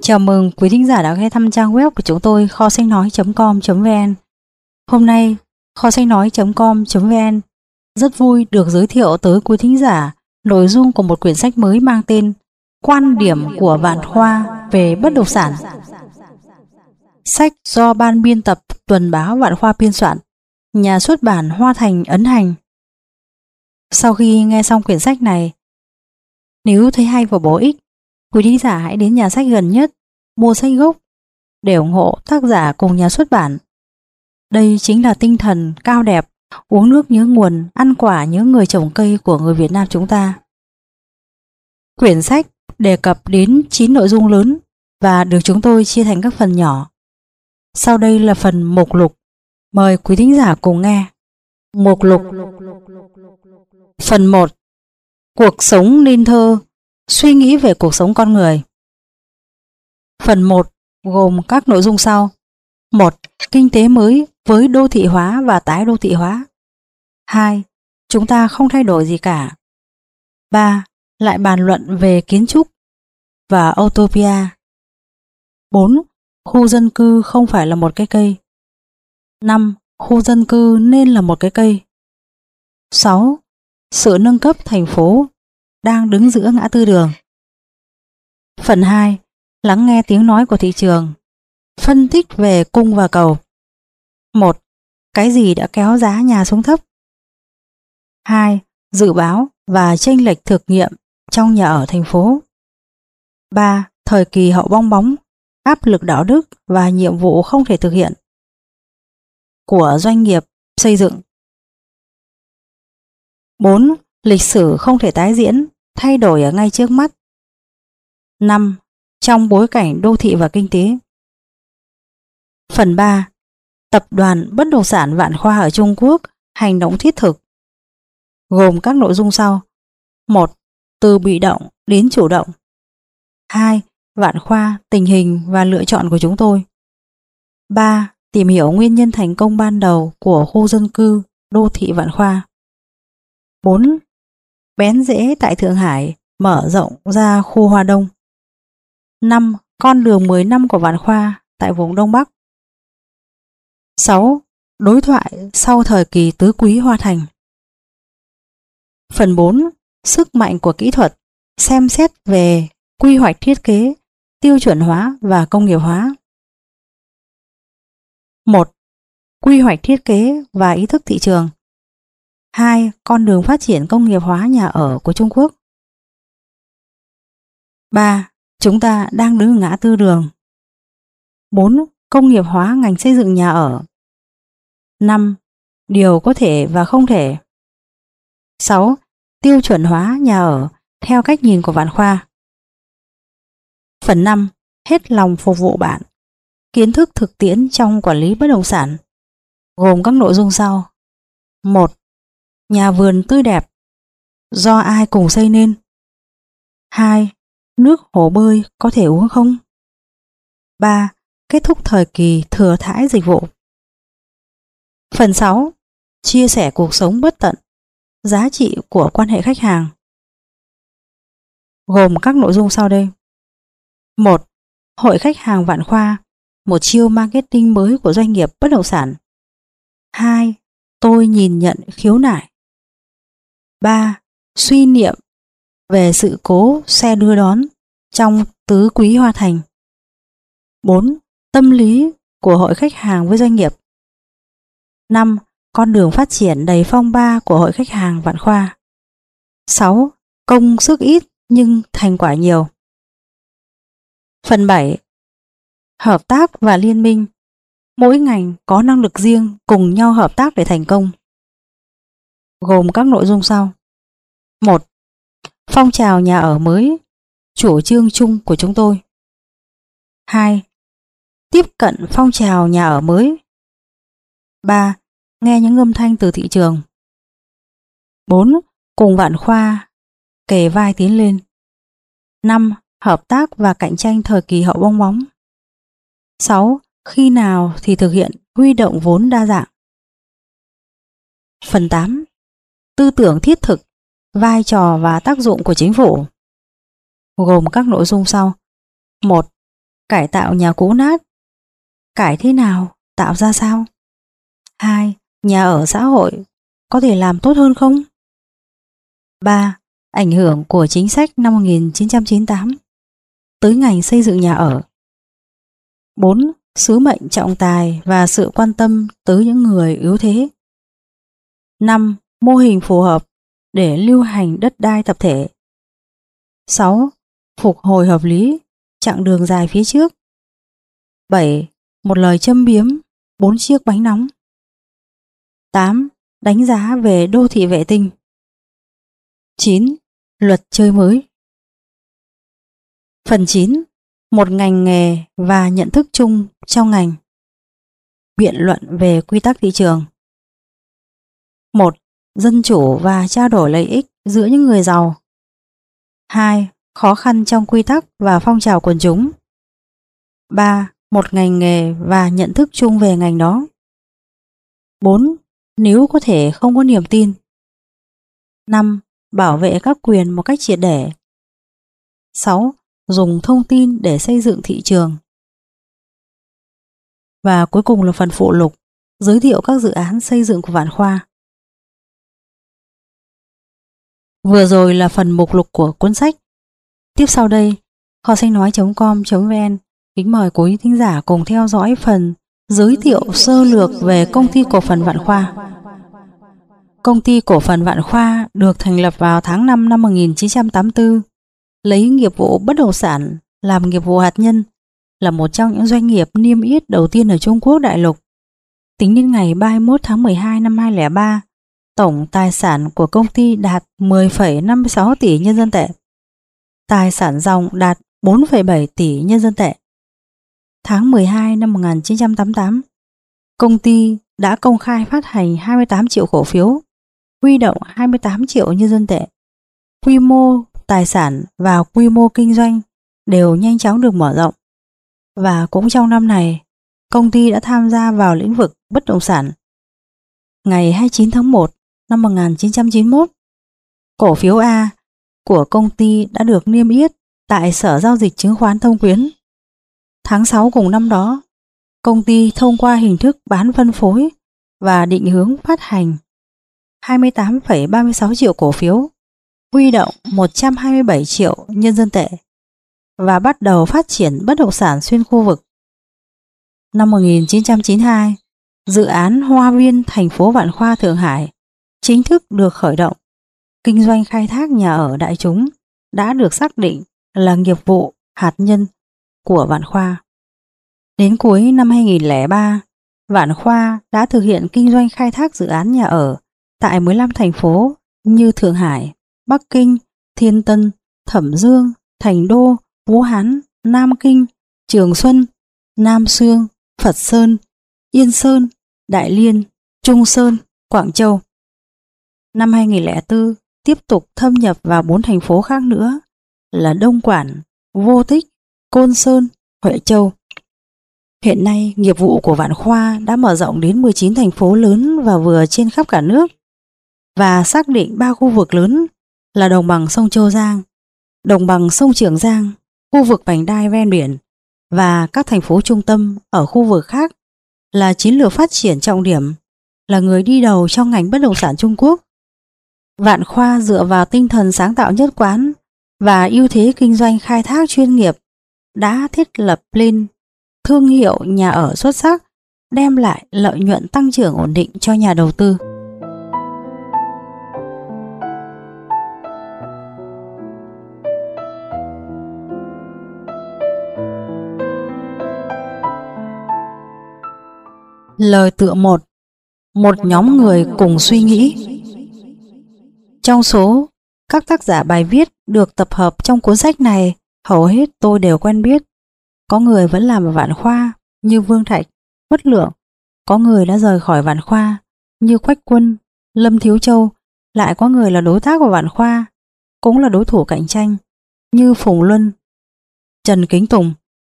Chào mừng quý thính giả đã ghé thăm trang web của chúng tôi kho sách nói.com.vn. Hôm nay, kho sách nói.com.vn rất vui được giới thiệu tới quý thính giả nội dung của một quyển sách mới mang tên Quan điểm của Vạn Khoa về bất động sản. Sách do ban biên tập tuần báo Vạn Khoa biên soạn, nhà xuất bản Hoa Thành ấn hành. Sau khi nghe xong quyển sách này, nếu thấy hay và bổ ích, quý thính giả hãy đến nhà sách gần nhất mua sách gốc để ủng hộ tác giả cùng nhà xuất bản. Đây chính là tinh thần cao đẹp, uống nước nhớ nguồn, ăn quả nhớ người trồng cây của người Việt Nam chúng ta. Quyển sách đề cập đến 9 nội dung lớn và được chúng tôi chia thành các phần nhỏ. Sau đây là phần mục lục. Mời quý thính giả cùng nghe. Mục lục. Phần 1. Cuộc sống nên thơ, suy nghĩ về cuộc sống con người. Phần 1 gồm các nội dung sau. 1. Kinh tế mới với đô thị hóa và tái đô thị hóa. 2. Chúng ta không thay đổi gì cả. 3. Lại bàn luận về kiến trúc và utopia. 4. Khu dân cư không phải là một cái cây. 5. Khu dân cư nên là một cái cây. 6. Sự nâng cấp thành phố đang đứng giữa ngã tư đường. Phần 2. Lắng nghe tiếng nói của thị trường. Phân tích về cung và cầu. 1. Cái gì đã kéo giá nhà xuống thấp? 2. Dự báo và chênh lệch thực nghiệm trong nhà ở thành phố. 3. Thời kỳ hậu bong bóng, áp lực đạo đức và nhiệm vụ không thể thực hiện của doanh nghiệp xây dựng. 4. Lịch sử không thể tái diễn, thay đổi ở ngay trước mắt. 5. Trong bối cảnh đô thị và kinh tế. Phần 3. Tập đoàn bất động sản Vạn Khoa ở Trung Quốc hành động thiết thực. Gồm các nội dung sau. 1. Từ bị động đến chủ động. 2. Vạn Khoa, tình hình và lựa chọn của chúng tôi. 3. Tìm hiểu nguyên nhân thành công ban đầu của khu dân cư đô thị Vạn Khoa. 4. Bén rễ tại Thượng Hải mở rộng ra khu Hoa Đông. 5. Con đường 10 năm của Vạn Khoa tại vùng Đông Bắc. 6. Đối thoại sau thời kỳ tứ quý Hoa Thành. Phần 4. Sức mạnh của kỹ thuật, xem xét về quy hoạch thiết kế, tiêu chuẩn hóa và công nghiệp hóa. 1. Quy hoạch thiết kế và ý thức thị trường. 2. Con đường phát triển công nghiệp hóa nhà ở của Trung Quốc. 3. Chúng ta đang đứng ở ngã tư đường. 4. Công nghiệp hóa ngành xây dựng nhà ở. 5. Điều có thể và không thể. 6. Tiêu chuẩn hóa nhà ở theo cách nhìn của Vạn Khoa. Phần 5. Hết lòng phục vụ bạn. Kiến thức thực tiễn trong quản lý bất động sản. Gồm các nội dung sau. 1. Nhà vườn tươi đẹp, do ai cùng xây nên? 2. Nước hồ bơi có thể uống không? 3. Kết thúc thời kỳ thừa thãi dịch vụ. Phần 6. Chia sẻ cuộc sống bất tận, giá trị của quan hệ khách hàng. Gồm các nội dung sau đây. 1. Hội khách hàng Vạn Khoa, một chiêu marketing mới của doanh nghiệp bất động sản. 2. Tôi nhìn nhận khiếu nại. 3. Suy niệm về sự cố xe đưa đón trong tứ quý Hoa Thành. 4. Tâm lý của hội khách hàng với doanh nghiệp. 5. Con đường phát triển đầy phong ba của hội khách hàng Vạn Khoa. 6. Công sức ít nhưng thành quả nhiều. Phần 7. Hợp tác và liên minh. Mỗi ngành có năng lực riêng cùng nhau hợp tác để thành công. Gồm các nội dung sau. 1. Phong trào nhà ở mới, chủ trương chung của chúng tôi. 2. Tiếp cận phong trào nhà ở mới. 3. Nghe những âm thanh từ thị trường. 4. Cùng Vạn Khoa kề vai tiến lên. 5. Hợp tác và cạnh tranh thời kỳ hậu bong bóng. 6. Khi nào thì thực hiện huy động vốn đa dạng. Phần 8. Tư tưởng thiết thực, vai trò và tác dụng của chính phủ. Gồm các nội dung sau. 1. Cải tạo nhà cũ nát. Cải thế nào? Tạo ra sao? 2. Nhà ở xã hội có thể làm tốt hơn không? 3. Ảnh hưởng của chính sách năm 1998 tới ngành xây dựng nhà ở. 4. Sứ mệnh trọng tài và sự quan tâm tới những người yếu thế. 5. Mô hình phù hợp để lưu hành đất đai tập thể. 6. Phục hồi hợp lý chặng đường dài phía trước. 7. Một lời châm biếm 4 chiếc bánh nóng. 8. Đánh giá về đô thị vệ tinh. 9. Luật chơi mới. Phần 9. Một ngành nghề và nhận thức chung trong ngành. Biện luận về quy tắc thị trường. 1. Dân chủ và trao đổi lợi ích giữa những người giàu. 2. Khó khăn trong quy tắc và phong trào quần chúng. 3. Một ngành nghề và nhận thức chung về ngành đó. 4. Nếu có thể không có niềm tin. 5. Bảo vệ các quyền một cách triệt để. 6. Dùng thông tin để xây dựng thị trường. Và cuối cùng là phần phụ lục, giới thiệu các dự án xây dựng của Vạn Khoa. Vừa rồi là phần mục lục của cuốn sách. Tiếp sau đây, kho sách nói.com.vn kính mời quý thính giả cùng theo dõi phần giới thiệu sơ lược về Công ty Cổ phần Vạn Khoa. Công ty Cổ phần Vạn Khoa được thành lập vào tháng 5 năm 1984, lấy nghiệp vụ bất động sản làm nghiệp vụ hạt nhân, là một trong những doanh nghiệp niêm yết đầu tiên ở Trung Quốc đại lục. Tính đến ngày 31 tháng 12 năm 2003, tổng tài sản của công ty đạt 10,56 tỷ nhân dân tệ. Tài sản ròng đạt 4,7 tỷ nhân dân tệ. Tháng 12 năm 1988, công ty đã công khai phát hành 28 triệu cổ phiếu, huy động 28 triệu nhân dân tệ. Quy mô tài sản và quy mô kinh doanh đều nhanh chóng được mở rộng. Và cũng trong năm này, công ty đã tham gia vào lĩnh vực bất động sản. Ngày 29 tháng 1 năm 1991, cổ phiếu A của công ty đã được niêm yết tại Sở Giao dịch Chứng khoán Thông Quyến. Tháng 6 cùng năm đó, công ty thông qua hình thức bán phân phối và định hướng phát hành 28,36 triệu cổ phiếu, huy động 127 triệu nhân dân tệ và bắt đầu phát triển bất động sản xuyên khu vực. Năm 1992, dự án Hoa Viên thành phố Vạn Khoa Thượng Hải chính thức được khởi động. Kinh doanh khai thác nhà ở đại chúng đã được xác định là nghiệp vụ hạt nhân của Vạn Khoa. Đến cuối năm 2003, Vạn Khoa đã thực hiện kinh doanh khai thác dự án nhà ở tại 15 thành phố như Thượng Hải, Bắc Kinh, Thiên Tân, Thẩm Dương, Thành Đô, Vũ Hán, Nam Kinh, Trường Xuân, Nam Xương, Phật Sơn, Yên Sơn, Đại Liên, Trung Sơn, Quảng Châu. Năm 2004, tiếp tục thâm nhập vào 4 thành phố khác nữa là Đông Quản, Vô Tích, Côn Sơn, Huệ Châu. Hiện nay, nghiệp vụ của Vạn Khoa đã mở rộng đến 19 thành phố lớn và vừa trên khắp cả nước và xác định 3 khu vực lớn là đồng bằng sông Châu Giang, đồng bằng sông Trường Giang, khu vực vành đai ven biển và các thành phố trung tâm ở khu vực khác là chiến lược phát triển trọng điểm, là người đi đầu trong ngành bất động sản Trung Quốc. Vạn Khoa dựa vào tinh thần sáng tạo nhất quán và ưu thế kinh doanh khai thác chuyên nghiệp đã thiết lập lên thương hiệu nhà ở xuất sắc, đem lại lợi nhuận tăng trưởng ổn định cho nhà đầu tư. Lời tựa 1. Một nhóm người cùng suy nghĩ. Trong số các tác giả bài viết được tập hợp trong cuốn sách này, hầu hết tôi đều quen biết. Có người vẫn làm ở Vạn Khoa như Vương Thạch, Quất Lượng. Có người đã rời khỏi Vạn Khoa như Quách Quân, Lâm Thiếu Châu. Lại có người là đối tác của Vạn Khoa, cũng là đối thủ cạnh tranh như Phùng Luân, Trần Kính Tùng.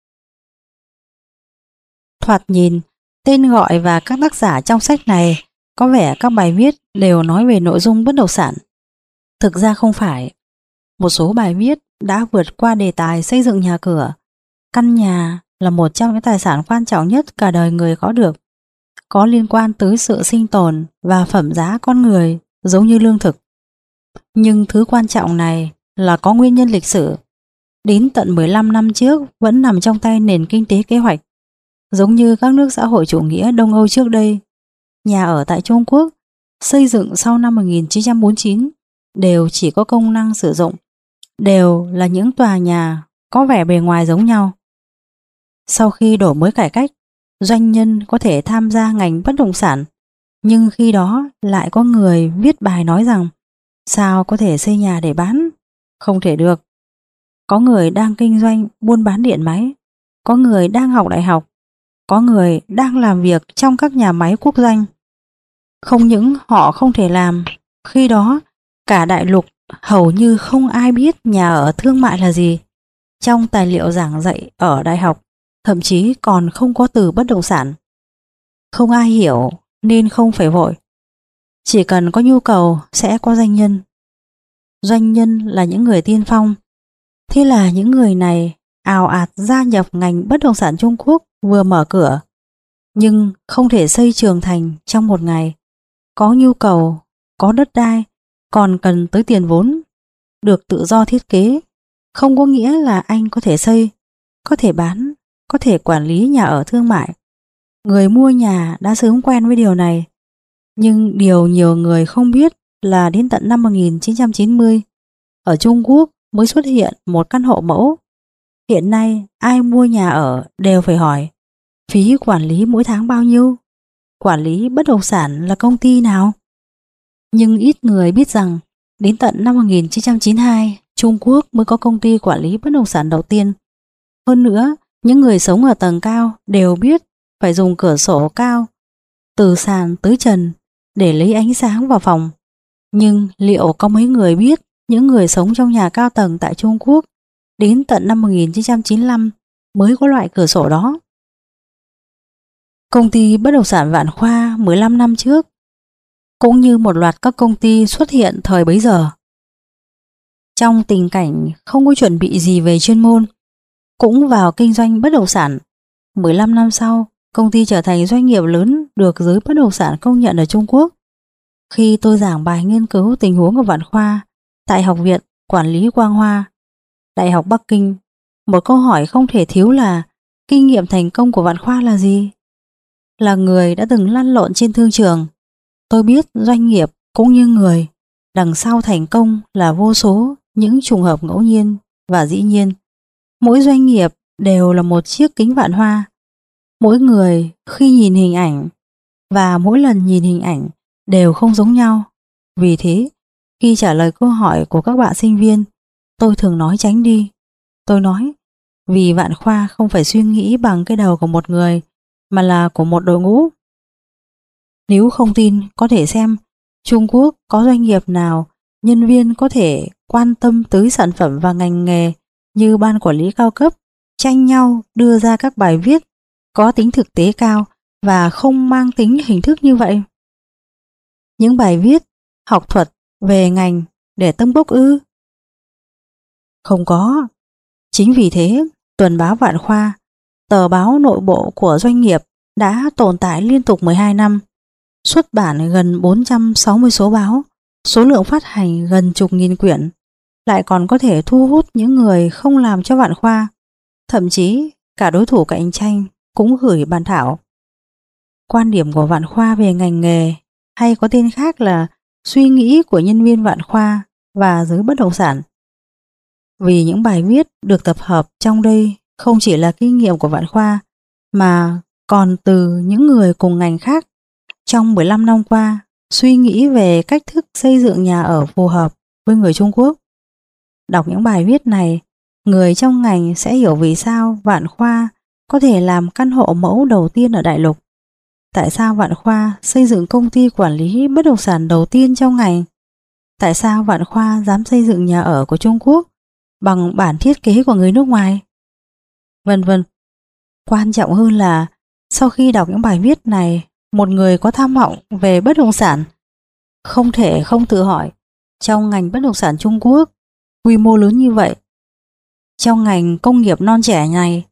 Thoạt nhìn, tên gọi và các tác giả trong sách này có vẻ các bài viết đều nói về nội dung bất động sản. Thực ra không phải. Một số bài viết đã vượt qua đề tài xây dựng nhà cửa Căn nhà là một trong những tài sản quan trọng nhất cả đời người có được, có liên quan tới sự sinh tồn và phẩm giá con người giống như lương thực. Nhưng thứ quan trọng này là có nguyên nhân lịch sử. Đến tận 15 năm trước vẫn nằm trong tay nền kinh tế kế hoạch. Giống như các nước xã hội chủ nghĩa Đông Âu trước đây, nhà ở tại Trung Quốc xây dựng sau năm 1949 đều chỉ có công năng sử dụng, đều là những tòa nhà có vẻ bề ngoài giống nhau. Sau khi đổi mới cải cách, doanh nhân có thể tham gia ngành bất động sản, nhưng khi đó lại có người viết bài nói rằng sao có thể xây nhà để bán? Không thể được. Có người đang kinh doanh buôn bán điện máy, có người đang học đại học, có người đang làm việc trong các nhà máy quốc doanh. Không những họ không thể làm, khi đó cả đại lục hầu như không ai biết nhà ở thương mại là gì. Trong tài liệu giảng dạy ở đại học, thậm chí còn không có từ bất động sản. Không ai hiểu nên không phải vội. Chỉ cần có nhu cầu sẽ có doanh nhân. Doanh nhân là những người tiên phong. Thế là những người này ào ạt gia nhập ngành bất động sản Trung Quốc vừa mở cửa. Nhưng không thể xây trường thành trong một ngày. Có nhu cầu, có đất đai, còn cần tới tiền vốn. Được tự do thiết kế không có nghĩa là anh có thể xây, có thể bán, có thể quản lý nhà ở thương mại. Người mua nhà đã sớm quen với điều này. Nhưng điều nhiều người không biết là đến tận năm 1990, ở Trung Quốc mới xuất hiện một căn hộ mẫu. Hiện nay ai mua nhà ở đều phải hỏi phí quản lý mỗi tháng bao nhiêu? Quản lý bất động sản là công ty nào? Nhưng ít người biết rằng đến tận năm 1992 Trung Quốc mới có công ty quản lý bất động sản đầu tiên. Hơn nữa, những người sống ở tầng cao đều biết phải dùng cửa sổ cao từ sàn tới trần để lấy ánh sáng vào phòng. Nhưng liệu có mấy người biết những người sống trong nhà cao tầng tại Trung Quốc đến tận năm 1995 mới có loại cửa sổ đó? Công ty bất động sản Vạn Khoa 15 năm trước, cũng như một loạt các công ty xuất hiện thời bấy giờ, trong tình cảnh không có chuẩn bị gì về chuyên môn, cũng vào kinh doanh bất động sản. 15 năm sau, công ty trở thành doanh nghiệp lớn được giới bất động sản công nhận ở Trung Quốc. Khi tôi giảng bài nghiên cứu tình huống của Vạn Khoa tại Học viện Quản lý Quang Hoa, Đại học Bắc Kinh, một câu hỏi không thể thiếu là kinh nghiệm thành công của Vạn Khoa là gì? Là người đã từng lăn lộn trên thương trường, tôi biết doanh nghiệp cũng như người, đằng sau thành công là vô số những trùng hợp ngẫu nhiên và dĩ nhiên. Mỗi doanh nghiệp đều là một chiếc kính vạn hoa. Mỗi người khi nhìn hình ảnh và mỗi lần nhìn hình ảnh đều không giống nhau. Vì thế, khi trả lời câu hỏi của các bạn sinh viên, tôi thường nói tránh đi. Tôi nói, vì Vạn Khoa không phải suy nghĩ bằng cái đầu của một người, mà là của một đội ngũ. Nếu không tin, có thể xem Trung Quốc có doanh nghiệp nào nhân viên có thể quan tâm tới sản phẩm và ngành nghề như ban quản lý cao cấp, tranh nhau đưa ra các bài viết có tính thực tế cao và không mang tính hình thức như vậy. Những bài viết học thuật về ngành để tâng bốc ư? Không có. Chính vì thế, tuần báo Vạn Khoa, tờ báo nội bộ của doanh nghiệp, đã tồn tại liên tục 12 năm, xuất bản gần 460 số báo, số lượng phát hành gần chục nghìn quyển, lại còn có thể thu hút những người không làm cho Vạn Khoa, thậm chí cả đối thủ cạnh tranh cũng gửi bản thảo. Quan điểm của Vạn Khoa về ngành nghề, hay có tên khác là suy nghĩ của nhân viên Vạn Khoa và giới bất động sản. Vì những bài viết được tập hợp trong đây không chỉ là kinh nghiệm của Vạn Khoa, mà còn từ những người cùng ngành khác trong 15 năm qua suy nghĩ về cách thức xây dựng nhà ở phù hợp với người Trung Quốc. Đọc những bài viết này, người trong ngành sẽ hiểu vì sao Vạn Khoa có thể làm căn hộ mẫu đầu tiên ở đại lục. Tại sao Vạn Khoa xây dựng công ty quản lý bất động sản đầu tiên trong ngành? Tại sao Vạn Khoa dám xây dựng nhà ở của Trung Quốc bằng bản thiết kế của người nước ngoài? Vân vân. Quan trọng hơn là sau khi đọc những bài viết này, một người có tham vọng về bất động sản không thể không tự hỏi, trong ngành bất động sản Trung Quốc quy mô lớn như vậy, trong ngành công nghiệp non trẻ này,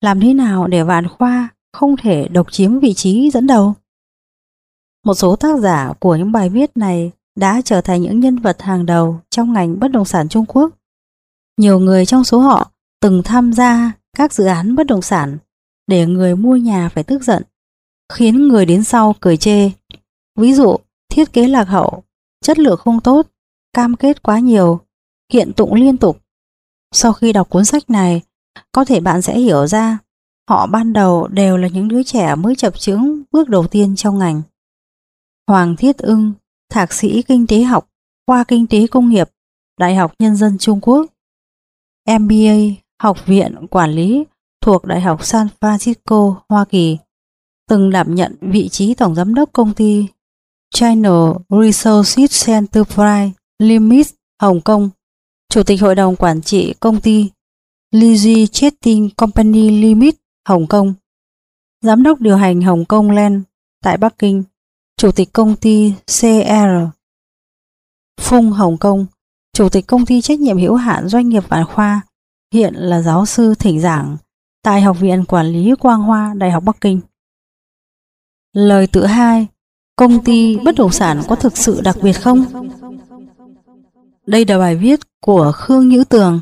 Làm thế nào để Vạn Khoa không thể độc chiếm vị trí dẫn đầu? Một số tác giả của những bài viết này đã trở thành những nhân vật hàng đầu trong ngành bất động sản Trung Quốc. Nhiều người trong số họ từng tham gia các dự án bất động sản để người mua nhà phải tức giận, khiến người đến sau cười chê. Ví dụ, thiết kế lạc hậu, chất lượng không tốt, cam kết quá nhiều, kiện tụng liên tục. Sau khi đọc cuốn sách này, có thể bạn sẽ hiểu ra họ ban đầu đều là những đứa trẻ mới chập chững bước đầu tiên trong ngành. Hoàng Thiết Ưng, thạc sĩ kinh tế học, khoa kinh tế công nghiệp, Đại học Nhân dân Trung Quốc, MBA, Học viện Quản lý thuộc Đại học San Francisco, Hoa Kỳ, từng đảm nhận vị trí tổng giám đốc công ty China Resources Enterprise Limited, Hồng Kông, chủ tịch hội đồng quản trị công ty Lizzie Trading Company Limited, Hồng Kông, giám đốc điều hành Hồng Kông Land tại Bắc Kinh, chủ tịch công ty CR Phung Hồng Kông, chủ tịch công ty trách nhiệm hữu hạn doanh nghiệp Vạn Khoa, hiện là giáo sư thỉnh giảng tại Học viện Quản lý Quang Hoa, Đại học Bắc Kinh. Lời tự hai, công ty bất động sản có thực sự đặc biệt không? Đây là bài viết của Khương Nhữ Tường.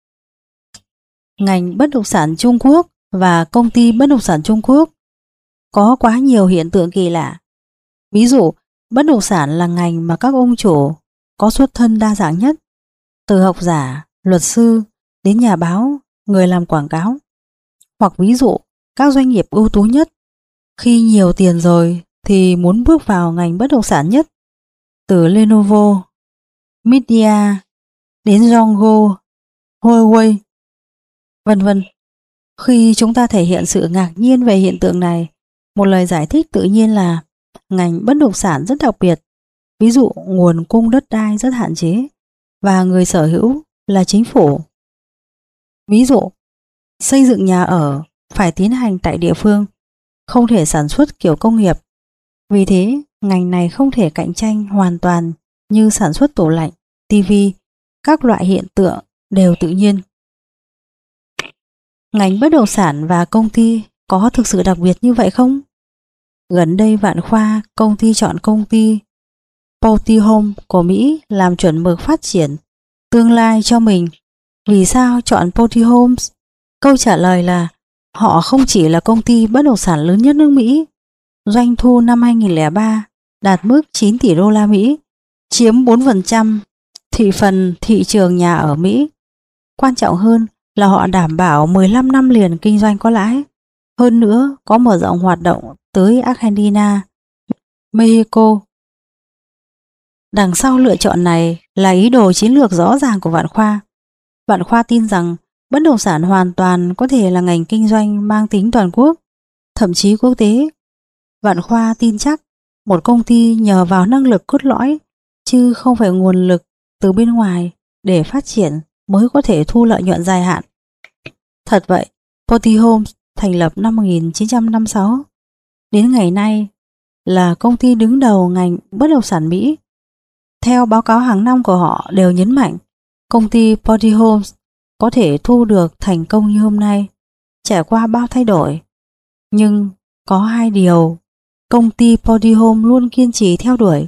Ngành bất động sản Trung Quốc và công ty bất động sản Trung Quốc có quá nhiều hiện tượng kỳ lạ. Ví dụ, bất động sản là ngành mà các ông chủ có xuất thân đa dạng nhất, từ học giả, luật sư đến nhà báo, người làm quảng cáo. Hoặc ví dụ, các doanh nghiệp ưu tú nhất, khi nhiều tiền rồi thì muốn bước vào ngành bất động sản nhất, từ Lenovo, Media đến Zongo, Huawei, vân vân. Khi chúng ta thể hiện sự ngạc nhiên về hiện tượng này, một lời giải thích tự nhiên là ngành bất động sản rất đặc biệt. Ví dụ, nguồn cung đất đai rất hạn chế và người sở hữu là chính phủ. Ví dụ, xây dựng nhà ở phải tiến hành tại địa phương, không thể sản xuất kiểu công nghiệp. Vì thế, ngành này không thể cạnh tranh hoàn toàn như sản xuất tủ lạnh, tivi, các loại hiện tượng đều tự nhiên. Ngành bất động sản và công ty có thực sự đặc biệt như vậy không? Gần đây Vạn Khoa, công ty chọn công ty Potty Home của Mỹ làm chuẩn mực phát triển tương lai cho mình. Vì sao chọn Potty Homes? Câu trả lời là họ không chỉ là công ty bất động sản lớn nhất nước Mỹ. Doanh thu năm 2003 đạt mức 9 tỷ đô la Mỹ, chiếm 4% thị phần thị trường nhà ở Mỹ. Quan trọng hơn là họ đảm bảo 15 năm liền kinh doanh có lãi. Hơn nữa có mở rộng hoạt động tới Argentina, Mexico. Đằng sau lựa chọn này là ý đồ chiến lược rõ ràng của Vạn Khoa. Vạn Khoa tin rằng bất động sản hoàn toàn có thể là ngành kinh doanh mang tính toàn quốc, thậm chí quốc tế. Vạn Khoa tin chắc một công ty nhờ vào năng lực cốt lõi chứ không phải nguồn lực từ bên ngoài để phát triển mới có thể thu lợi nhuận dài hạn. Thật vậy, Potty Homes thành lập năm 1956, đến ngày nay là công ty đứng đầu ngành bất động sản Mỹ. Theo báo cáo hàng năm của họ đều nhấn mạnh, công ty Potty Homes có thể thu được thành công như hôm nay, trải qua bao thay đổi. Nhưng có hai điều công ty Potty Homes luôn kiên trì theo đuổi.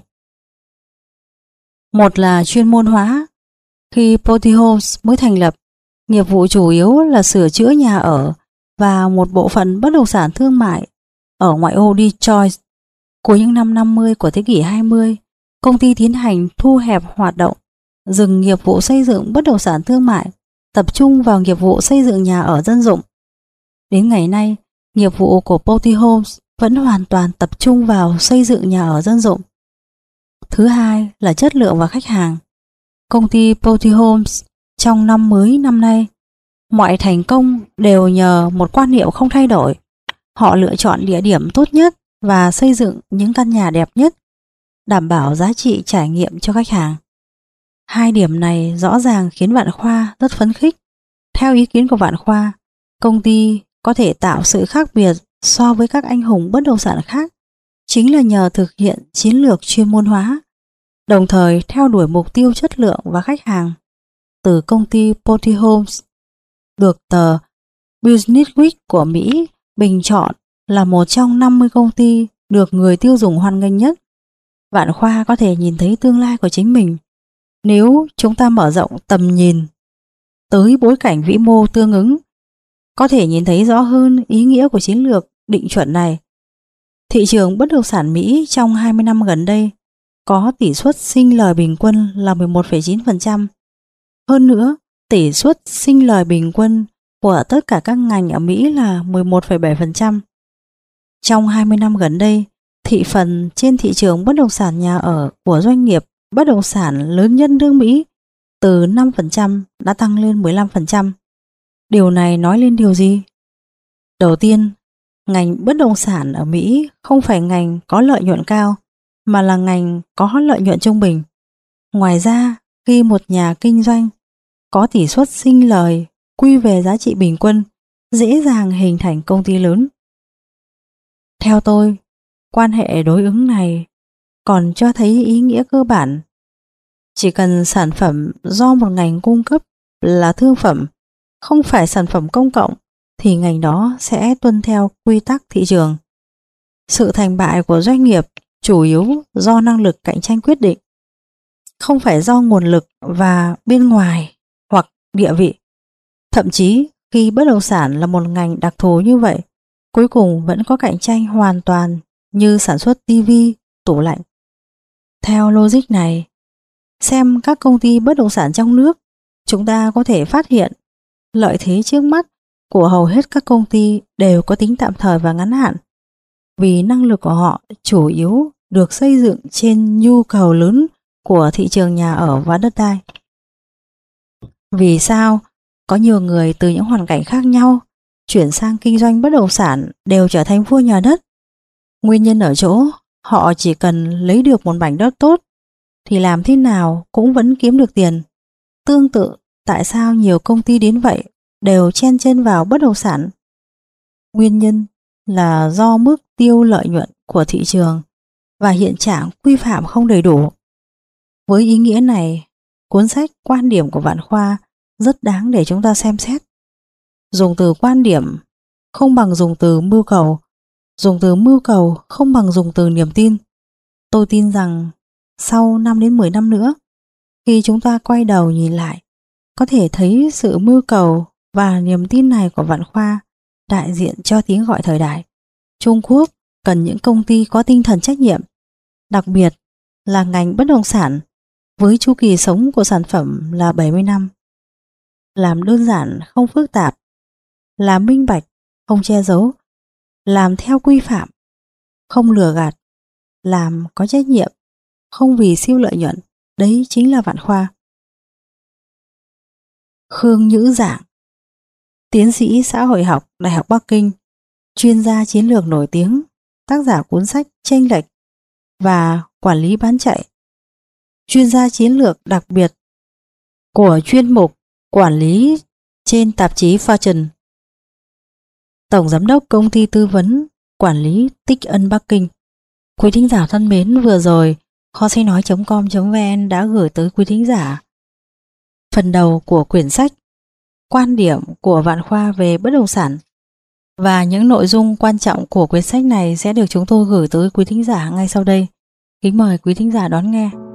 Một là chuyên môn hóa. Khi Potty Homes mới thành lập, nghiệp vụ chủ yếu là sửa chữa nhà ở và một bộ phận bất động sản thương mại ở ngoại ô Detroit. Cuối những năm 50 của thế kỷ 20, công ty tiến hành thu hẹp hoạt động, dừng nghiệp vụ xây dựng bất động sản thương mại, tập trung vào nghiệp vụ xây dựng nhà ở dân dụng. Đến ngày nay, nghiệp vụ của Potty Homes vẫn hoàn toàn tập trung vào xây dựng nhà ở dân dụng. Thứ hai là chất lượng và khách hàng. Công ty Potty Homes trong năm mới năm nay, mọi thành công đều nhờ một quan niệm không thay đổi. Họ lựa chọn địa điểm tốt nhất và xây dựng những căn nhà đẹp nhất, đảm bảo giá trị trải nghiệm cho khách hàng. Hai điểm này rõ ràng khiến Vạn Khoa rất phấn khích. Theo ý kiến của Vạn Khoa, công ty có thể tạo sự khác biệt so với các anh hùng bất động sản khác chính là nhờ thực hiện chiến lược chuyên môn hóa, đồng thời theo đuổi mục tiêu chất lượng và khách hàng. Từ công ty Potty Homes được tờ Business Week của Mỹ bình chọn là một trong 50 công ty được người tiêu dùng hoan nghênh nhất. Vạn Khoa có thể nhìn thấy tương lai của chính mình nếu chúng ta mở rộng tầm nhìn tới bối cảnh vĩ mô tương ứng, có thể nhìn thấy rõ hơn ý nghĩa của chiến lược định chuẩn này. Thị trường bất động sản Mỹ trong 20 năm gần đây có tỷ suất sinh lời bình quân là 11,9%. Hơn nữa, tỷ suất sinh lời bình quân của tất cả các ngành ở Mỹ là 11,7%. Trong 20 năm gần đây, thị phần trên thị trường bất động sản nhà ở của doanh nghiệp bất động sản lớn nhất nước Mỹ từ 5% đã tăng lên 15%. Điều này nói lên điều gì? Đầu tiên, ngành bất động sản ở Mỹ không phải ngành có lợi nhuận cao, mà là ngành có lợi nhuận trung bình. Ngoài ra, khi một nhà kinh doanh có tỷ suất sinh lời quy về giá trị bình quân, dễ dàng hình thành công ty lớn. Theo tôi, quan hệ đối ứng này còn cho thấy ý nghĩa cơ bản. Chỉ cần sản phẩm do một ngành cung cấp là thương phẩm, không phải sản phẩm công cộng, thì ngành đó sẽ tuân theo quy tắc thị trường. Sự thành bại của doanh nghiệp chủ yếu do năng lực cạnh tranh quyết định, không phải do nguồn lực và bên ngoài hoặc địa vị. Thậm chí khi bất động sản là một ngành đặc thù như vậy, cuối cùng vẫn có cạnh tranh hoàn toàn như sản xuất tivi, tủ lạnh. Theo logic này, xem các công ty bất động sản trong nước, chúng ta có thể phát hiện lợi thế trước mắt của hầu hết các công ty đều có tính tạm thời và ngắn hạn, vì năng lực của họ chủ yếu được xây dựng trên nhu cầu lớn của thị trường nhà ở và đất đai. Vì sao có nhiều người từ những hoàn cảnh khác nhau chuyển sang kinh doanh bất động sản đều trở thành vua nhà đất? Nguyên nhân ở chỗ họ chỉ cần lấy được một mảnh đất tốt thì làm thế nào cũng vẫn kiếm được tiền. Tương tự, tại sao nhiều công ty đến vậy đều chen chân vào bất động sản? Nguyên nhân là do mức tiêu lợi nhuận của thị trường và hiện trạng quy phạm không đầy đủ. Với ý nghĩa này, cuốn sách Quan điểm của Vạn Khoa rất đáng để chúng ta xem xét. Dùng từ quan điểm không bằng dùng từ mưu cầu, dùng từ mưu cầu không bằng dùng từ niềm tin. Tôi tin rằng sau 5 đến 10 năm nữa, khi chúng ta quay đầu nhìn lại, có thể thấy sự mưu cầu và niềm tin này của Vạn Khoa đại diện cho tiếng gọi thời đại. Trung Quốc cần những công ty có tinh thần trách nhiệm, đặc biệt là ngành bất động sản với chu kỳ sống của sản phẩm là 70 năm. Làm đơn giản không phức tạp, làm minh bạch không che giấu, làm theo quy phạm không lừa gạt, làm có trách nhiệm không vì siêu lợi nhuận. Đấy chính là Vạn Khoa. Khương Nhữ Giảng, tiến sĩ xã hội học Đại học Bắc Kinh, chuyên gia chiến lược nổi tiếng, tác giả cuốn sách Chênh lệch và Quản lý bán chạy, chuyên gia chiến lược đặc biệt của chuyên mục Quản lý trên tạp chí Fortune, tổng giám đốc công ty tư vấn quản lý Tích Ân Bắc Kinh. Quý thính giả thân mến, vừa rồi kho sách nói.com.vn đã gửi tới quý thính giả phần đầu của quyển sách Quan điểm của Vạn Khoa về bất động sản, và những nội dung quan trọng của quyển sách này sẽ được chúng tôi gửi tới quý thính giả ngay sau đây. Kính mời quý thính giả đón nghe.